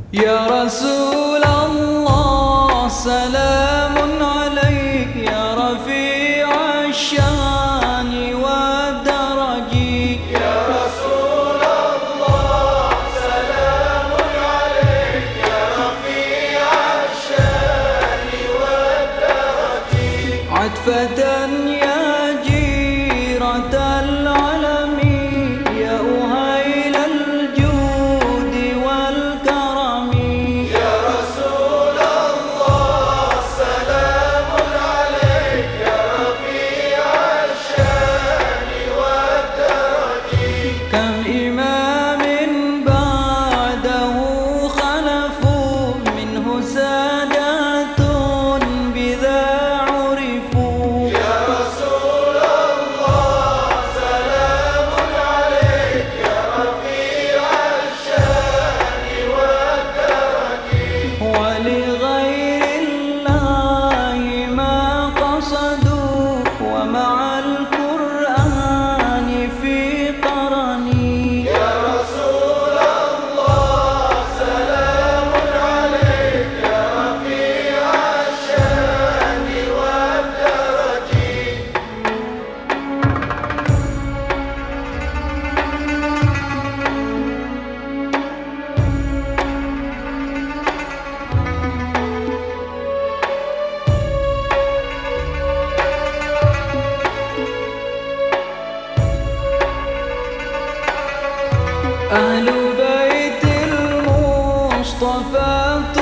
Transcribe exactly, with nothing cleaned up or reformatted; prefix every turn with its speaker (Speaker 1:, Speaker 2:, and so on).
Speaker 1: يا رسول الله سلام عليك يا رفيع الشان والدرج.
Speaker 2: يا رسول الله سلام عليك يا رفيع الشان والدرج.
Speaker 1: عطفة يا جيرة العلم يا أهيل الجود والكرم.
Speaker 2: يا رسول الله سلام عليك يا رفيع الشان والدرج.
Speaker 1: كم إمام بعده خلفوا منه سادات بذا عرفوا.
Speaker 2: يا رسول الله سلام عليك يا رفيع الشان والدرج.
Speaker 1: ولغير الله ما قصدوا ومع القرآن في قرني.
Speaker 2: يا رسول الله سلام عليك يا رفيع الشان والدرج.
Speaker 1: أهل بيت المصطفى